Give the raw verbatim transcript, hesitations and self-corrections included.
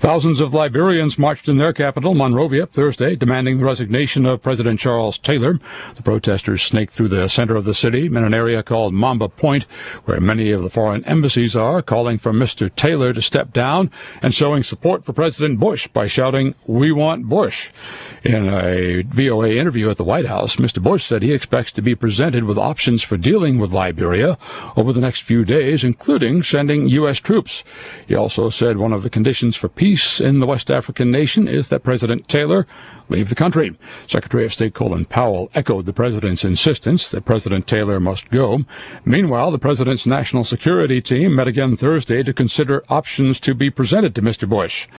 Thousands of Liberians marched in their capital, Monrovia, Thursday, demanding the resignation of President Charles Taylor. The protesters snaked through the center of the city in an area called Mamba Point, where many of the foreign embassies are, calling for Mister Taylor to step down and showing support for President Bush by shouting, "We want Bush." In a V O A interview at the White House, Mister Bush said he expects to be presented with options for dealing with Liberia over the next few days, including sending U S troops. He also said one of the conditions for peace in the West African nation is that President Taylor leave the country. Secretary of State Colin Powell echoed the president's insistence that President Taylor must go. Meanwhile, the president's national security team met again Thursday to consider options to be presented to Mister Bush.